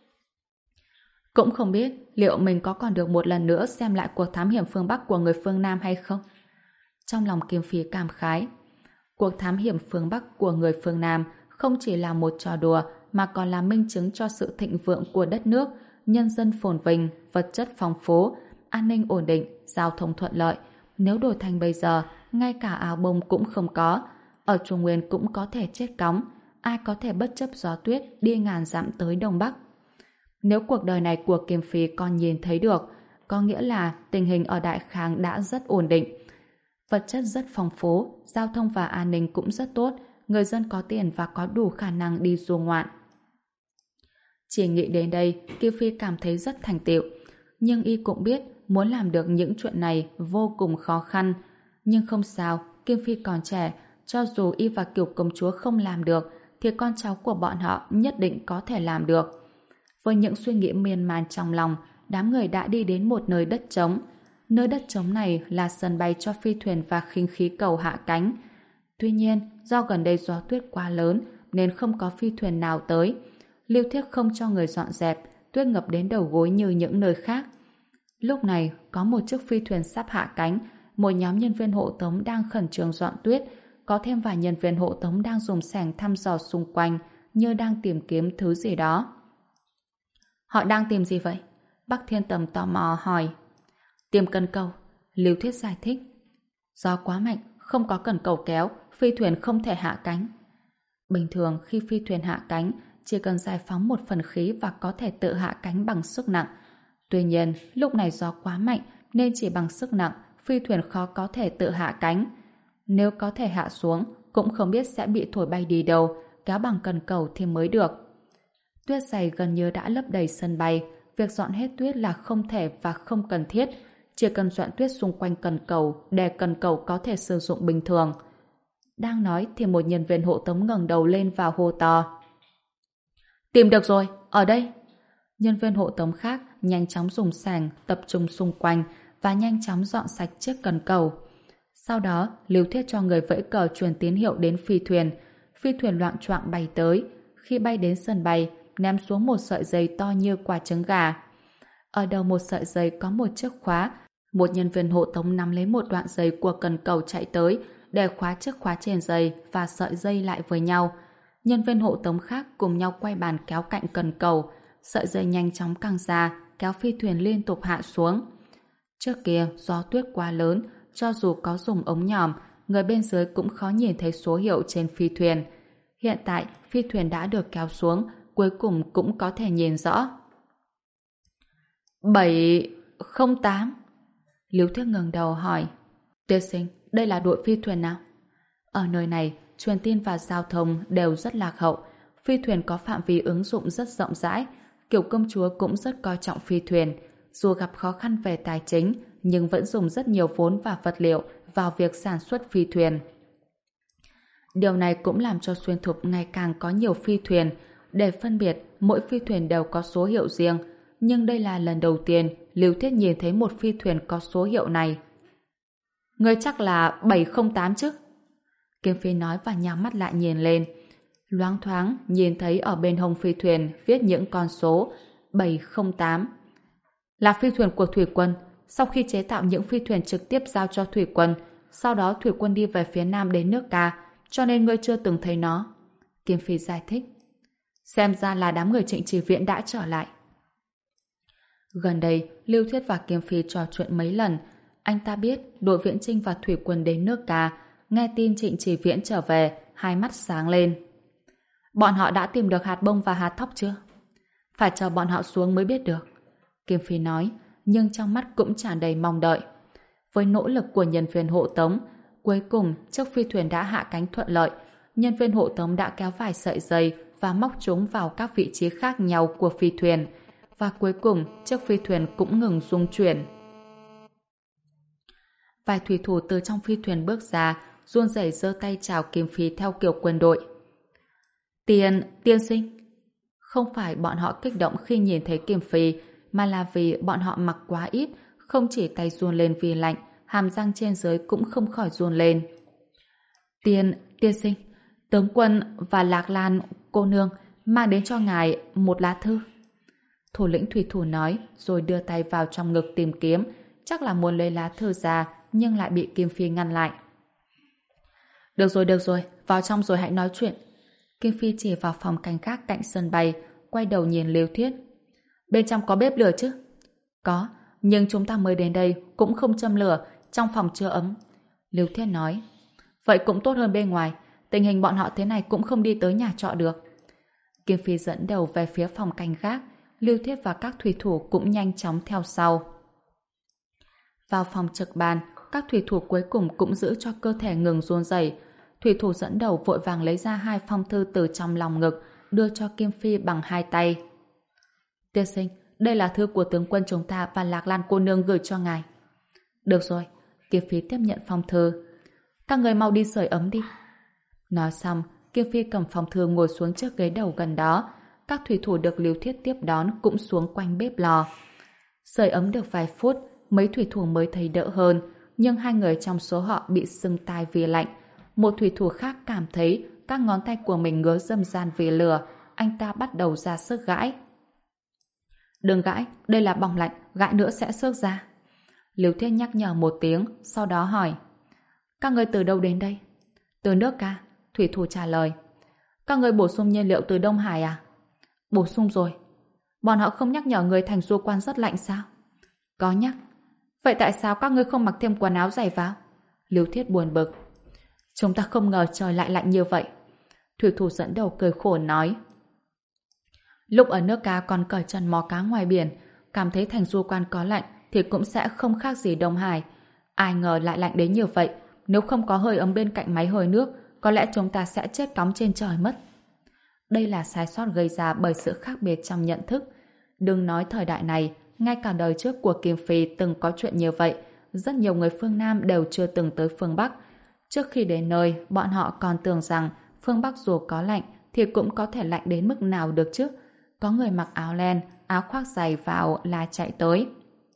Cũng không biết liệu mình có còn được một lần nữa xem lại cuộc thám hiểm phương Bắc của người phương Nam hay không. Trong lòng Kim Phi cảm khái, cuộc thám hiểm phương Bắc của người phương Nam không chỉ là một trò đùa mà còn là minh chứng cho sự thịnh vượng của đất nước, nhân dân phồn vinh, vật chất phong phú, an ninh ổn định, giao thông thuận lợi. Nếu đổi thành bây giờ, ngay cả áo bông cũng không có, ở Trung Nguyên cũng có thể chết cóng, ai có thể bất chấp gió tuyết đi ngàn dặm tới Đông Bắc. Nếu cuộc đời này của Kim Phi còn nhìn thấy được, có nghĩa là tình hình ở Đại Khang đã rất ổn định. Vật chất rất phong phú, giao thông và an ninh cũng rất tốt, người dân có tiền và có đủ khả năng đi du ngoạn. Chỉ nghĩ đến đây, Kim Phi cảm thấy rất thành tựu. Nhưng y cũng biết muốn làm được những chuyện này vô cùng khó khăn. Nhưng không sao, Kim Phi còn trẻ, cho dù y và Kiều công chúa không làm được, thì con cháu của bọn họ nhất định có thể làm được. Với những suy nghĩ miên man trong lòng, đám người đã đi đến một nơi đất trống. Nơi đất trống này là sân bay cho phi thuyền và khinh khí cầu hạ cánh. Tuy nhiên, do gần đây gió tuyết quá lớn nên không có phi thuyền nào tới. Lưu Thiết không cho người dọn dẹp, tuyết ngập đến đầu gối như những nơi khác. Lúc này, có một chiếc phi thuyền sắp hạ cánh, một nhóm nhân viên hộ tống đang khẩn trương dọn tuyết, có thêm vài nhân viên hộ tống đang dùng xẻng thăm dò xung quanh như đang tìm kiếm thứ gì đó. Họ đang tìm gì vậy? Bắc Thiên Tầm tò mò hỏi. Tìm cần cầu, Lưu Thiết giải thích. Gió quá mạnh, không có cần cầu kéo, phi thuyền không thể hạ cánh. Bình thường khi phi thuyền hạ cánh, chỉ cần giải phóng một phần khí và có thể tự hạ cánh bằng sức nặng. Tuy nhiên, lúc này gió quá mạnh nên chỉ bằng sức nặng, phi thuyền khó có thể tự hạ cánh. Nếu có thể hạ xuống, cũng không biết sẽ bị thổi bay đi đâu, kéo bằng cần cầu thì mới được. Tuyết dày gần như đã lấp đầy sân bay, việc dọn hết tuyết là không thể và không cần thiết, chỉ cần dọn tuyết xung quanh cần cầu để cần cầu có thể sử dụng bình thường. Đang nói thì một nhân viên hộ tống ngẩng đầu lên và hô to. Tìm được rồi, ở đây. Nhân viên hộ tống khác nhanh chóng dùng xẻng tập trung xung quanh và nhanh chóng dọn sạch chiếc cần cầu. Sau đó, Lưu Thiết cho người vẫy cờ truyền tín hiệu đến phi thuyền. Phi thuyền loạng choạng bay tới. Khi bay đến sân bay, ném xuống một sợi dây to như quả trứng gà. Ở đầu một sợi dây có một chiếc khóa. Một nhân viên hộ tống nắm lấy một đoạn dây của cần cầu chạy tới để khóa chiếc khóa trên dây và sợi dây lại với nhau. Nhân viên hộ tống khác cùng nhau quay bàn kéo cạnh cần cầu. Sợi dây nhanh chóng căng ra, kéo phi thuyền liên tục hạ xuống. Trước kia, gió tuyết quá lớn, cho dù có dùng ống nhòm, người bên dưới cũng khó nhìn thấy số hiệu trên phi thuyền. Hiện tại, phi thuyền đã được kéo xuống, cuối cùng cũng có thể nhìn rõ. bảy không tám. Lưu Thiết ngẩng đầu hỏi. Tiên sinh, đây là đội phi thuyền nào? Ở nơi này, truyền tin và giao thông đều rất lạc hậu. Phi thuyền có phạm vi ứng dụng rất rộng rãi. Kiểu công chúa cũng rất coi trọng phi thuyền. Dù gặp khó khăn về tài chính, nhưng vẫn dùng rất nhiều vốn và vật liệu vào việc sản xuất phi thuyền. Điều này cũng làm cho xuyên thục ngày càng có nhiều phi thuyền. Để phân biệt, mỗi phi thuyền đều có số hiệu riêng. Nhưng đây là lần đầu tiên Lưu Thiết nhìn thấy một phi thuyền có số hiệu này. Ngươi chắc là bảy không tám chứ? Kiếm Phi nói và nhắm mắt lại nhìn lên. Loáng thoáng nhìn thấy ở bên hông phi thuyền viết những con số bảy không tám. Là phi thuyền của thủy quân. Sau khi chế tạo những phi thuyền trực tiếp giao cho thủy quân, sau đó thủy quân đi về phía nam đến nước Ca, cho nên ngươi chưa từng thấy nó. Kim Phi giải thích. Xem ra là đám người Trịnh Chỉ Viễn đã trở lại. Gần đây, Lưu Thiết và Kim Phi trò chuyện mấy lần. Anh ta biết đội viễn chinh và thủy quân đến nước Ca, nghe tin Trịnh Chỉ Viễn trở về, hai mắt sáng lên. Bọn họ đã tìm được hạt bông và hạt thóc chưa? Phải chờ bọn họ xuống mới biết được. Kim Phi nói, nhưng trong mắt cũng tràn đầy mong đợi. Với nỗ lực của nhân viên hộ tống, cuối cùng chiếc phi thuyền đã hạ cánh thuận lợi. Nhân viên hộ tống đã kéo vài sợi dây và móc chúng vào các vị trí khác nhau của phi thuyền. Và cuối cùng, chiếc phi thuyền cũng ngừng rung chuyển. Vài thủy thủ từ trong phi thuyền bước ra, run rẩy giơ tay chào Kim Phi theo kiểu quân đội. Tiên, tiên sinh. Không phải bọn họ kích động khi nhìn thấy Kim Phi, mà là vì bọn họ mặc quá ít, không chỉ tay run lên vì lạnh, hàm răng trên dưới cũng không khỏi run lên. Tiên, tiên sinh, tướng quân và Lạc Lan cô nương mang đến cho ngài một lá thư. Thủ lĩnh thủy thủ nói, rồi đưa tay vào trong ngực tìm kiếm, chắc là muốn lấy lá thư ra, nhưng lại bị Kim Phi ngăn lại. Được rồi, được rồi, vào trong rồi hãy nói chuyện. Kim Phi chỉ vào phòng canh gác cạnh sân bay, quay đầu nhìn Lưu Thiết. Bên trong có bếp lửa chứ? Có, nhưng chúng ta mới đến đây cũng không châm lửa, trong phòng chưa ấm. Lưu Thiết nói. Vậy cũng tốt hơn bên ngoài, tình hình bọn họ thế này cũng không đi tới nhà trọ được. Kim Phi dẫn đầu về phía phòng canh gác, Lưu Thiết và các thủy thủ cũng nhanh chóng theo sau. Vào phòng trực ban, các thủy thủ cuối cùng cũng giữ cho cơ thể ngừng run rẩy. Thủy thủ dẫn đầu vội vàng lấy ra hai phong thư từ trong lòng ngực, đưa cho Kim Phi bằng hai tay. Tiên sinh, đây là thư của tướng quân chúng ta và Lạc Lan cô nương gửi cho ngài. Được rồi, Kim Phi tiếp nhận phong thư. Các người mau đi sưởi ấm đi. Nói xong, Kiêm Phi cầm phong thư ngồi xuống chiếc ghế đầu gần đó. Các thủy thủ được Lưu Thiết tiếp đón cũng xuống quanh bếp lò. Sưởi ấm được vài phút, mấy thủy thủ mới thấy đỡ hơn, nhưng hai người trong số họ bị sưng tai vì lạnh. Một thủy thủ khác cảm thấy các ngón tay của mình ngứa râm ran vì lửa, anh ta bắt đầu ra sức gãi. Đừng gãi, đây là bỏng lạnh, gãi nữa sẽ xước ra. Lưu Thiết nhắc nhở một tiếng, sau đó hỏi: các người từ đâu đến đây? Từ nước Ca, thủy thủ trả lời. Các người bổ sung nhiên liệu từ Đông Hải à? Bổ sung rồi. Bọn họ không nhắc nhở người thành du quan rất lạnh sao? Có nhắc. Vậy tại sao các ngươi không mặc thêm quần áo dày vào? Lưu Thiết buồn bực. Chúng ta không ngờ trời lại lạnh như vậy. Thủy thủ dẫn đầu cười khổ nói. Lúc ở nước Ca còn cởi chân mò cá ngoài biển, cảm thấy thành du quan có lạnh thì cũng sẽ không khác gì Đông Hải. Ai ngờ lại lạnh đến như vậy. Nếu không có hơi ấm bên cạnh máy hơi nước, có lẽ chúng ta sẽ chết cóng trên trời mất. Đây là sai sót gây ra bởi sự khác biệt trong nhận thức. Đừng nói thời đại này, ngay cả đời trước của Kim Phi từng có chuyện như vậy. Rất nhiều người phương Nam đều chưa từng tới phương Bắc. Trước khi đến nơi, bọn họ còn tưởng rằng phương Bắc dù có lạnh thì cũng có thể lạnh đến mức nào được chứ. Có người mặc áo len, áo khoác dày vào là chạy tới.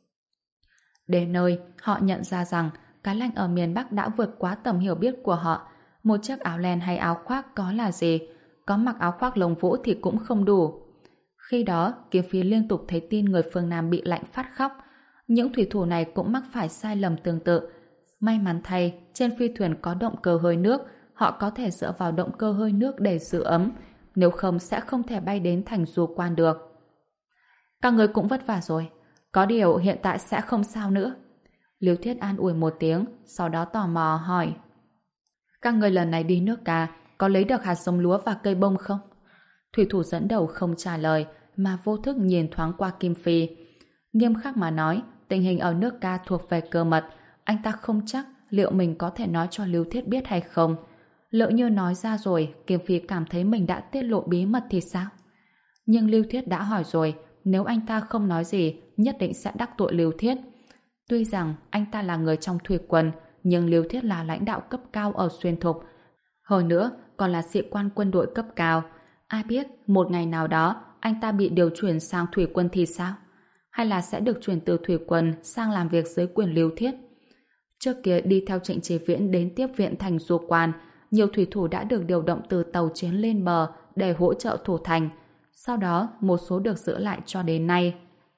Đến nơi, họ nhận ra rằng cái lạnh ở miền Bắc đã vượt quá tầm hiểu biết của họ. Một chiếc áo len hay áo khoác có là gì? Có mặc áo khoác lông vũ thì cũng không đủ. Khi đó, Kiếm Phi liên tục thấy tin người phương Nam bị lạnh phát khóc. Những thủy thủ này cũng mắc phải sai lầm tương tự. May mắn thay, trên phi thuyền có động cơ hơi nước, họ có thể dựa vào động cơ hơi nước để giữ ấm, nếu không sẽ không thể bay đến thành du quan được. Các người cũng vất vả rồi, có điều hiện tại sẽ không sao nữa. Lưu Thiết an ủi một tiếng, sau đó tò mò hỏi. Các người lần này đi nước Ca có lấy được hạt giống lúa và cây bông không? Thủy thủ dẫn đầu không trả lời, mà vô thức nhìn thoáng qua Kim Phi. Nghiêm khắc mà nói, tình hình ở nước Ca thuộc về cơ mật, anh ta không chắc liệu mình có thể nói cho Lưu Thiết biết hay không. Lỡ như nói ra rồi, Kim Phi cảm thấy mình đã tiết lộ bí mật thì sao? Nhưng Lưu Thiết đã hỏi rồi, nếu anh ta không nói gì, nhất định sẽ đắc tội Lưu Thiết. Tuy rằng anh ta là người trong thủy quân, nhưng Lưu Thiết là lãnh đạo cấp cao ở Xuyên Thục. Hơn nữa, còn là sĩ quan quân đội cấp cao. Ai biết, một ngày nào đó, anh ta bị điều chuyển sang thủy quân thì sao? Hay là sẽ được chuyển từ thủy quân sang làm việc dưới quyền Lưu Thiết? Trước kia đi theo Trịnh Chí Viễn đến tiếp viện thành du quan, nhiều thủy thủ đã được điều động từ tàu chiến lên bờ để hỗ trợ thủ thành. Sau đó, một số được giữ lại cho đến nay.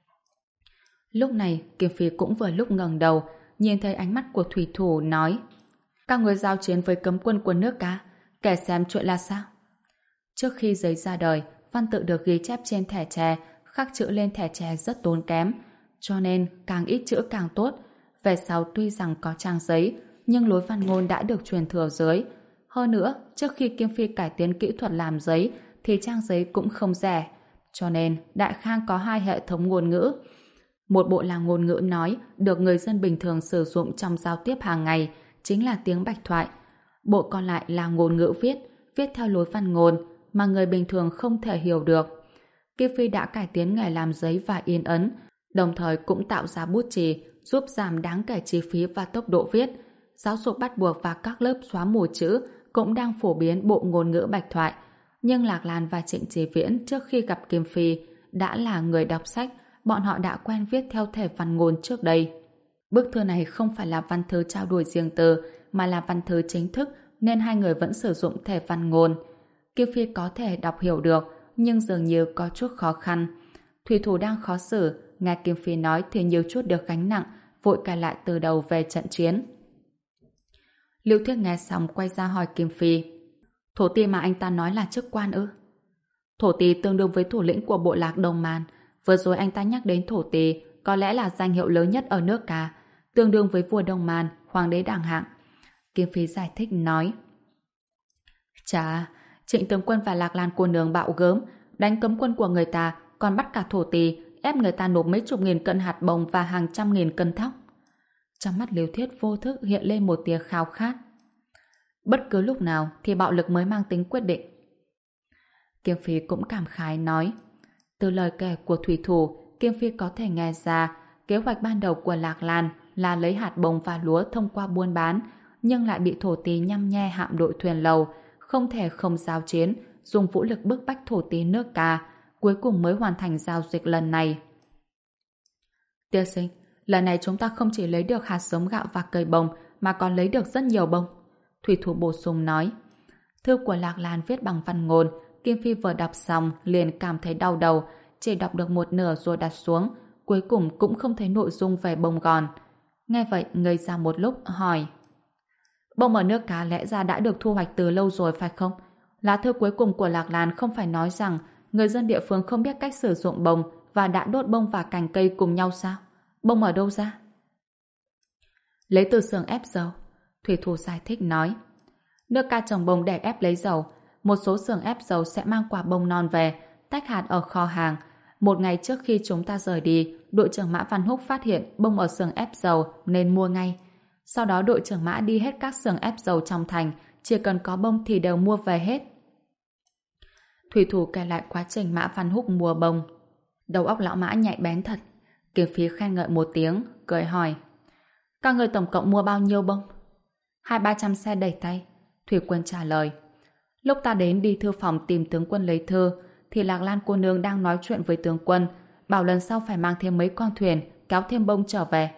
Lúc này, Kim Phi cũng vừa lúc ngẩng đầu, nhìn thấy ánh mắt của thủy thủ nói: các người giao chiến với cấm quân của nước Ca, kể xem chuyện là sao? Trước khi giấy ra đời, văn tự được ghi chép trên thẻ tre, khắc chữ lên thẻ tre rất tốn kém, cho nên càng ít chữ càng tốt. Về sau tuy rằng có trang giấy, nhưng lối văn ngôn đã được truyền thừa dưới. Hơn nữa, trước khi Kim Phi cải tiến kỹ thuật làm giấy, thì trang giấy cũng không rẻ. Cho nên, Đại Khang có hai hệ thống ngôn ngữ. Một bộ là ngôn ngữ nói, được người dân bình thường sử dụng trong giao tiếp hàng ngày, chính là tiếng bạch thoại. Bộ còn lại là ngôn ngữ viết, viết theo lối văn ngôn, mà người bình thường không thể hiểu được. Kim Phi đã cải tiến nghề làm giấy và in ấn, đồng thời cũng tạo ra bút chì, giúp giảm đáng kể chi phí và tốc độ viết. Giáo dục bắt buộc và các lớp xóa mù chữ cũng đang phổ biến bộ ngôn ngữ bạch thoại. Nhưng Lạc Lan và Trịnh Chí Viễn trước khi gặp Kim Phi đã là người đọc sách, bọn họ đã quen viết theo thể văn ngôn trước đây. Bức thư này không phải là văn thư trao đổi riêng tư, mà là văn thư chính thức, nên hai người vẫn sử dụng thể văn ngôn. Kim Phi có thể đọc hiểu được, nhưng dường như có chút khó khăn. Thủy thủ đang khó xử, nghe Kim Phi nói thì nhiều chút được gánh nặng, vội cài lại từ đầu về trận chiến. Lưu Thiết nghe xong quay ra hỏi Kim Phi: thổ ti mà anh ta nói là chức quan ư? Thổ ti tương đương với thủ lĩnh của bộ lạc Đông Man. Vừa rồi anh ta nhắc đến thổ ti, có lẽ là danh hiệu lớn nhất ở nước Ca, tương đương với vua Đông Man, hoàng đế đẳng hạng. Kim Phi giải thích nói: chà, Trịnh tướng quân và Lạc Lan cô nương bạo gớm, đánh cấm quân của người ta, còn bắt cả thổ ti, ép người ta nộp mấy chục nghìn cân hạt bông và hàng trăm nghìn cân thóc. Trong mắt Lưu Thiết vô thức hiện lên một tia khao khát. Bất cứ lúc nào thì bạo lực mới mang tính quyết định. Kim Phi cũng cảm khái nói: từ lời kể của thủy thủ, Kim Phi có thể nghe ra kế hoạch ban đầu của Lạc Lan là lấy hạt bông và lúa thông qua buôn bán, nhưng lại bị thổ ti nhăm nhe hạm đội thuyền lầu, không thể không giao chiến, dùng vũ lực bức bách thổ tí nước Ca, cuối cùng mới hoàn thành giao dịch lần này. Tiên sinh, lần này chúng ta không chỉ lấy được hạt giống gạo và cây bông, mà còn lấy được rất nhiều bông. Thủy thủ bổ sung nói. Thư của Lạc Lan viết bằng văn ngôn, Kim Phi vừa đọc xong liền cảm thấy đau đầu, chỉ đọc được một nửa rồi đặt xuống, cuối cùng cũng không thấy nội dung về bông gòn. Nghe vậy, ngây ra một lúc, hỏi. Bông ở nước Cá lẽ ra đã được thu hoạch từ lâu rồi phải không? Lá thư cuối cùng của Lạc Lan không phải nói rằng người dân địa phương không biết cách sử dụng bông và đã đốt bông và cành cây cùng nhau sao? Bông ở đâu ra? Lấy từ xưởng ép dầu. Thủy thủ giải thích nói. Nước Ca trồng bông để ép lấy dầu. Một số xưởng ép dầu sẽ mang quả bông non về, tách hạt ở kho hàng. Một ngày trước khi chúng ta rời đi, đội trưởng Mã Văn Húc phát hiện bông ở xưởng ép dầu nên mua ngay. Sau đó đội trưởng Mã đi hết các xưởng ép dầu trong thành, chỉ cần có bông thì đều mua về hết. Thủy thủ kể lại quá trình Mã Văn Húc mua bông. Đầu óc lão Mã nhạy bén thật. Kiếm Phí khen ngợi một tiếng, cười hỏi. Các người tổng cộng mua bao nhiêu bông? Hai ba trăm xe đẩy tay. Thủy Quân trả lời. Lúc ta đến đi thư phòng tìm tướng quân lấy thư, thì Lạc Lan cô nương đang nói chuyện với tướng quân, bảo lần sau phải mang thêm mấy con thuyền, kéo thêm bông trở về.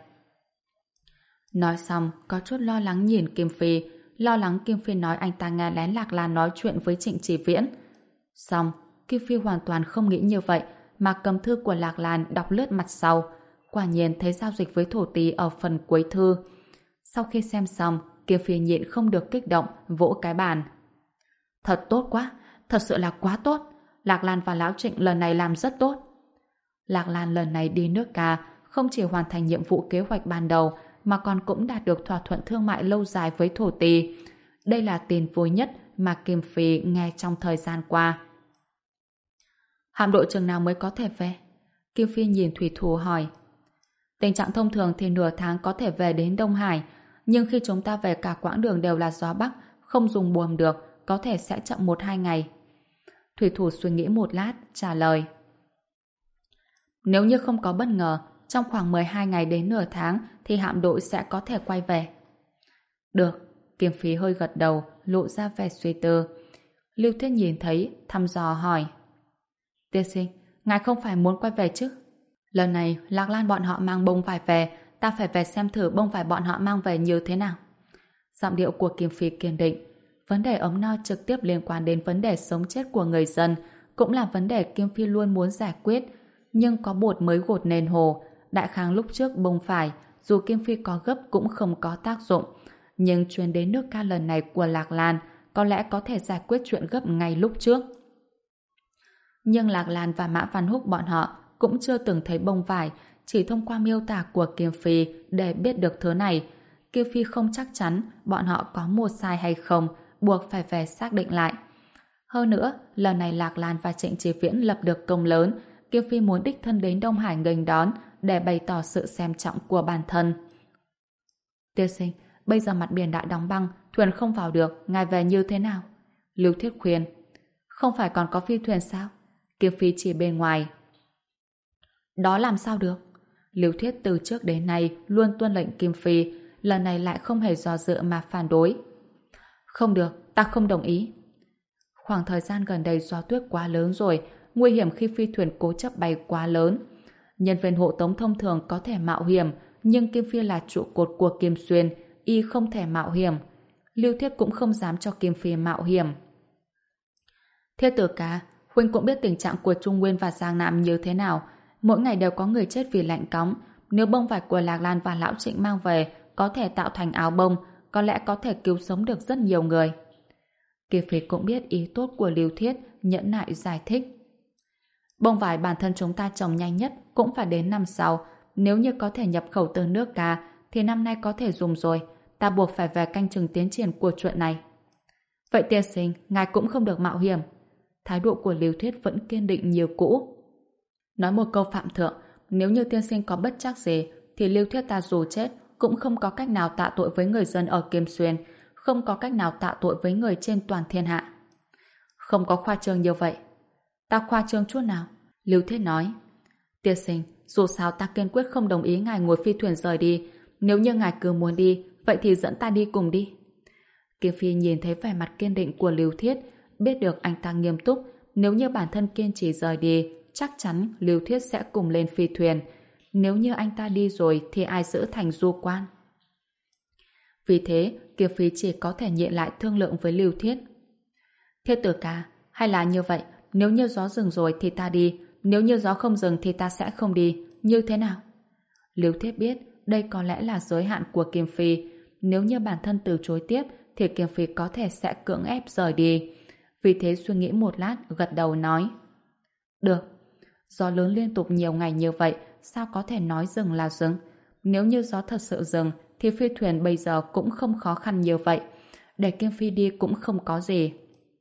Nói xong, có chút lo lắng nhìn Kim Phi, lo lắng Kim Phi nói anh ta nghe lén Lạc Lan nói chuyện với Trịnh Chỉ Viễn. Xong, Kim Phi hoàn toàn không nghĩ như vậy, mà cầm thư của Lạc Lan đọc lướt mặt sau. Quả nhiên thấy giao dịch với thổ tí ở phần cuối thư. Sau khi xem xong, Kim Phi nhịn không được kích động, vỗ cái bàn. Thật tốt quá, thật sự là quá tốt. Lạc Lan và Lão Trịnh lần này làm rất tốt. Lạc Lan lần này đi nước Ca không chỉ hoàn thành nhiệm vụ kế hoạch ban đầu, mà còn cũng đạt được thỏa thuận thương mại lâu dài với thổ tí. Đây là tin vui nhất mà Kim Phi nghe trong thời gian qua. Hạm đội chừng nào mới có thể về? Kim Phi nhìn thủy thủ hỏi. Tình trạng thông thường thì nửa tháng có thể về đến Đông Hải, nhưng khi chúng ta về cả quãng đường đều là gió Bắc, không dùng buồm được, có thể sẽ chậm một hai ngày. Thủy thủ suy nghĩ một lát, trả lời. Nếu như không có bất ngờ, trong khoảng mười hai ngày đến nửa tháng thì hạm đội sẽ có thể quay về. Được, Kiếm Phí hơi gật đầu, lộ ra vẻ suy tư. Lưu Thiết nhìn thấy, thăm dò hỏi. Tiên sinh, ngài không phải muốn quay về chứ? Lần này, Lạc Lan bọn họ mang bông vải về, ta phải về xem thử bông vải bọn họ mang về như thế nào. Giọng điệu của Kiếm Phí kiên định. Vấn đề ấm no trực tiếp liên quan đến vấn đề sống chết của người dân, cũng là vấn đề Kim Phi luôn muốn giải quyết. Nhưng có bột mới gột nền hồ, đại kháng lúc trước bông phải, dù Kim Phi có gấp cũng không có tác dụng. Nhưng chuyến đến nước Ca lần này của Lạc Lan có lẽ có thể giải quyết chuyện gấp ngay lúc trước. Nhưng Lạc Lan và Mã Văn Húc bọn họ cũng chưa từng thấy bông vải, chỉ thông qua miêu tả của Kim Phi để biết được thứ này. Kim Phi không chắc chắn bọn họ có mua sai hay không, buộc phải về xác định lại. Hơn nữa, lần này Lạc Lan và Trịnh Chí Viễn lập được công lớn, Kim Phi muốn đích thân đến Đông Hải nghênh đón để bày tỏ sự xem trọng của bản thân. Tiên sinh, bây giờ mặt biển đã đóng băng, thuyền không vào được, ngài về như thế nào? Lưu Thiết khuyên. Không phải còn có phi thuyền sao? Kim Phi chỉ bên ngoài. Đó làm sao được? Lưu Thiết từ trước đến nay luôn tuân lệnh Kim Phi, lần này lại không hề do dự mà phản đối. Không được, ta không đồng ý. Khoảng thời gian gần đây gió tuyết quá lớn rồi, nguy hiểm khi phi thuyền cố chấp bay quá lớn. Nhân viên hộ tống thông thường có thể mạo hiểm, nhưng Kim Phi là trụ cột của Kim Xuyên, y không thể mạo hiểm. Lưu Thiết cũng không dám cho Kim Phi mạo hiểm. Thiết Tử Ca, huynh cũng biết tình trạng của Trung Nguyên và Giang Nam như thế nào. Mỗi ngày đều có người chết vì lạnh cóng. Nếu bông vải của Lạc Lan và Lão Trịnh mang về có thể tạo thành áo bông, có lẽ có thể cứu sống được rất nhiều người. Kim Phi cũng biết ý tốt của Lưu Thiết, nhẫn nại giải thích. Bông vải bản thân chúng ta trồng nhanh nhất cũng phải đến năm sau. Nếu như có thể nhập khẩu từ nước Ca thì năm nay có thể dùng rồi. Ta buộc phải về canh chừng tiến triển của chuyện này. Vậy tiên sinh, ngài cũng không được mạo hiểm. Thái độ của Lưu Thiết vẫn kiên định như cũ. Nói một câu phạm thượng, nếu như tiên sinh có bất trắc gì thì Lưu Thiết ta dù chết cũng không có cách nào tạ tội với người dân ở Kim Xuyên, không có cách nào tạ tội với người trên toàn thiên hạ. Không có khoa trương như vậy. Ta khoa trương chút nào? Lưu Thiết nói. Tiên sinh, dù sao ta kiên quyết không đồng ý ngài ngồi phi thuyền rời đi. Nếu như ngài cứ muốn đi, vậy thì dẫn ta đi cùng đi. Kim Phi nhìn thấy vẻ mặt kiên định của Lưu Thiết, biết được anh ta nghiêm túc, nếu như bản thân kiên trì rời đi, chắc chắn Lưu Thiết sẽ cùng lên phi thuyền. Nếu như anh ta đi rồi thì ai giữ thành du quan? Vì thế, Kim Phi chỉ có thể nhịn lại thương lượng với Lưu Thiết. Thiết tử ca, hay là như vậy, nếu như gió dừng rồi thì ta đi, nếu như gió không dừng thì ta sẽ không đi, như thế nào? Lưu Thiết biết đây có lẽ là giới hạn của Kim Phi, nếu như bản thân từ chối tiếp thì Kim Phi có thể sẽ cưỡng ép rời đi. Vì thế suy nghĩ một lát, gật đầu nói: được, gió lớn liên tục nhiều ngày như vậy, sao có thể nói dừng là dừng? Nếu như gió thật sự dừng thì phi thuyền bây giờ cũng không khó khăn như vậy, để Kim Phi đi cũng không có gì.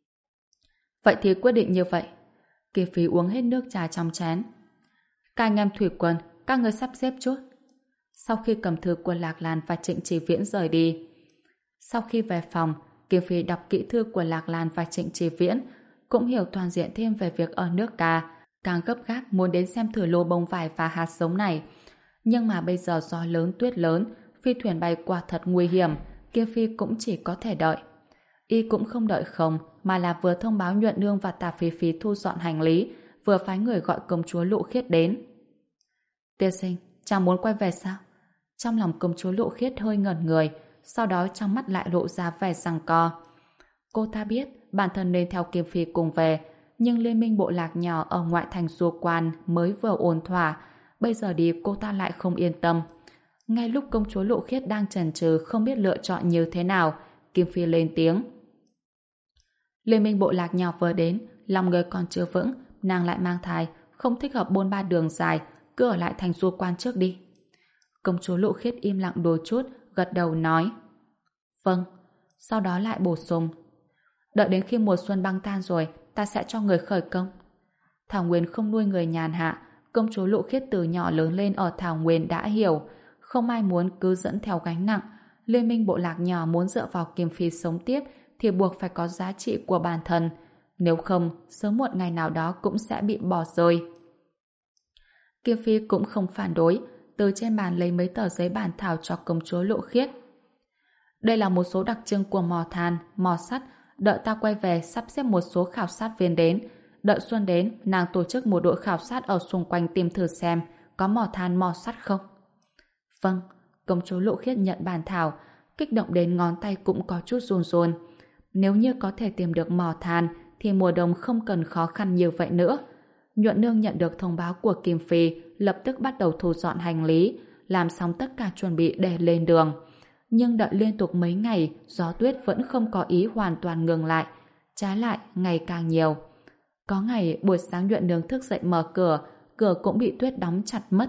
Vậy thì quyết định như vậy. Kim Phi uống hết nước trà trong chén. Các anh em thủy quân, các người sắp xếp chút. Sau khi cầm thư của Lạc Lan và Trịnh Trì Viễn rời đi, sau khi về phòng, Kim Phi đọc kỹ thư của Lạc Lan và Trịnh Trì Viễn, cũng hiểu toàn diện thêm về việc ở nước Ca, càng gấp gáp muốn đến xem thử lô bông vải và hạt giống này. Nhưng mà bây giờ gió lớn tuyết lớn, phi thuyền bay qua thật nguy hiểm, Kim Phi cũng chỉ có thể đợi. Y cũng không đợi không, mà là vừa thông báo Nhuận Nương và Tả Phi Phi thu dọn hành lý, vừa phái người gọi công chúa Lộ Khiết đến. Tiên sinh, chàng muốn quay về sao? Trong lòng công chúa Lộ Khiết hơi ngẩn người, sau đó trong mắt lại lộ ra vẻ giằng co. Cô ta biết bản thân nên theo Kim Phi cùng về, nhưng liên minh bộ lạc nhỏ ở ngoại thành Du Quan mới vừa ổn thỏa, bây giờ đi cô ta lại không yên tâm. Ngay lúc công chúa Lộ Khiết đang chần chừ không biết lựa chọn như thế nào, Kim Phi lên tiếng. Liên minh bộ lạc nhỏ vừa đến, lòng người còn chưa vững, nàng lại mang thai, không thích hợp bôn ba đường dài, cứ ở lại thành Du Quan trước đi. Công chúa Lộ Khiết im lặng đôi chút, gật đầu nói: vâng. Sau đó lại bổ sung: đợi đến khi mùa xuân băng tan rồi, ta sẽ cho người khởi công. Thảo Nguyên không nuôi người nhàn hạ, công chúa Lộ Khiết từ nhỏ lớn lên ở Thảo Nguyên đã hiểu, không ai muốn cứ dẫn theo gánh nặng. Liên minh bộ lạc nhỏ muốn dựa vào Kim Phi sống tiếp thì buộc phải có giá trị của bản thân, nếu không sớm muộn ngày nào đó cũng sẽ bị bỏ rơi. Kim Phi cũng không phản đối, từ trên bàn lấy mấy tờ giấy bản thảo cho công chúa Lộ Khiết. Đây là một số đặc trưng của mỏ than, mỏ sắt, đợi ta quay về sắp xếp một số khảo sát viên đến, đợi xuân đến nàng tổ chức một đội khảo sát ở xung quanh tìm thử xem có mỏ than mỏ sắt không. Vâng. Công chúa Lộ Khiết nhận bản thảo, kích động đến ngón tay cũng có chút run run. Nếu như có thể tìm được mỏ than thì mùa đông không cần khó khăn như vậy nữa. Nhuận Nương nhận được thông báo của Kim Phi, lập tức bắt đầu thu dọn hành lý, làm xong tất cả chuẩn bị để lên đường. Nhưng đợi liên tục mấy ngày, gió tuyết vẫn không có ý hoàn toàn ngừng lại, trái lại ngày càng nhiều. Có ngày buổi sáng Nhuận Nương thức dậy mở cửa, cửa cũng bị tuyết đóng chặt mất.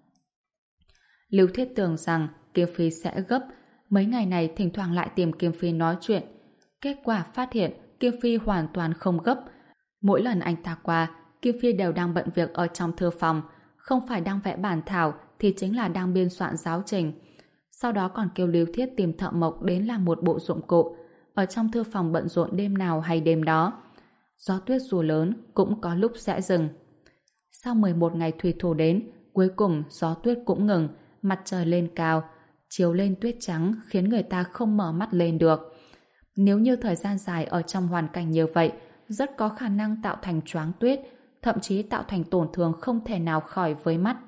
Lưu Thiết tưởng rằng Kim Phi sẽ gấp, mấy ngày này thỉnh thoảng lại tìm Kim Phi nói chuyện. Kết quả phát hiện Kim Phi hoàn toàn không gấp. Mỗi lần anh ta qua, Kim Phi đều đang bận việc ở trong thư phòng, không phải đang vẽ bản thảo thì chính là đang biên soạn giáo trình. Sau đó còn kêu Lưu Thiết tìm thợ mộc đến làm một bộ dụng cụ. Ở trong thư phòng bận rộn đêm nào hay đêm đó. Gió tuyết dù lớn cũng có lúc sẽ dừng. Sau mười một ngày thủy thủ đến, cuối cùng gió tuyết cũng ngừng, mặt trời lên cao, chiếu lên tuyết trắng khiến người ta không mở mắt lên được. Nếu như thời gian dài ở trong hoàn cảnh như vậy, rất có khả năng tạo thành choáng tuyết, thậm chí tạo thành tổn thương không thể nào khỏi với mắt.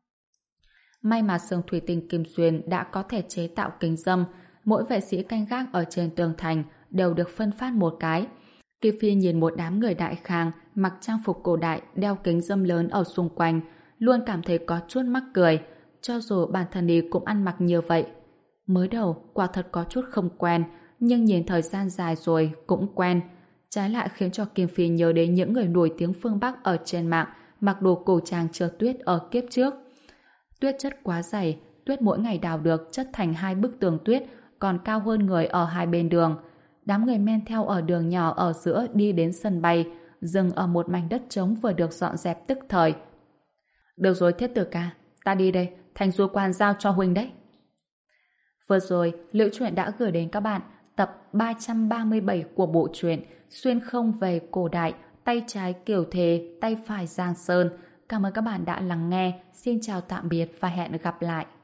May mà xương thủy tinh Kim Xuyên đã có thể chế tạo kính râm, mỗi vệ sĩ canh gác ở trên tường thành đều được phân phát một cái. Kim Phi nhìn một đám người đại khang mặc trang phục cổ đại đeo kính râm lớn ở xung quanh, luôn cảm thấy có chút mắc cười, cho dù bản thân y cũng ăn mặc như vậy. Mới đầu quả thật có chút không quen, nhưng nhìn thời gian dài rồi cũng quen. Trái lại khiến cho Kim Phi nhớ đến những người nổi tiếng phương Bắc ở trên mạng mặc đồ cổ trang trượt tuyết ở kiếp trước. Tuyết chất quá dày, tuyết mỗi ngày đào được chất thành hai bức tường tuyết còn cao hơn người ở hai bên đường. Đám người men theo ở đường nhỏ ở giữa đi đến sân bay, dừng ở một mảnh đất trống vừa được dọn dẹp tức thời. Được rồi Thiết tử ca, ta đi đây, thành Du Quan giao cho huynh đấy. Vừa rồi, Liễu Chuyện đã gửi đến các bạn tập ba trăm ba mươi bảy của bộ truyện Xuyên không về cổ đại, tay trái Kiều Thề, tay phải Giang Sơn. Cảm ơn các bạn đã lắng nghe. Xin chào tạm biệt và hẹn gặp lại.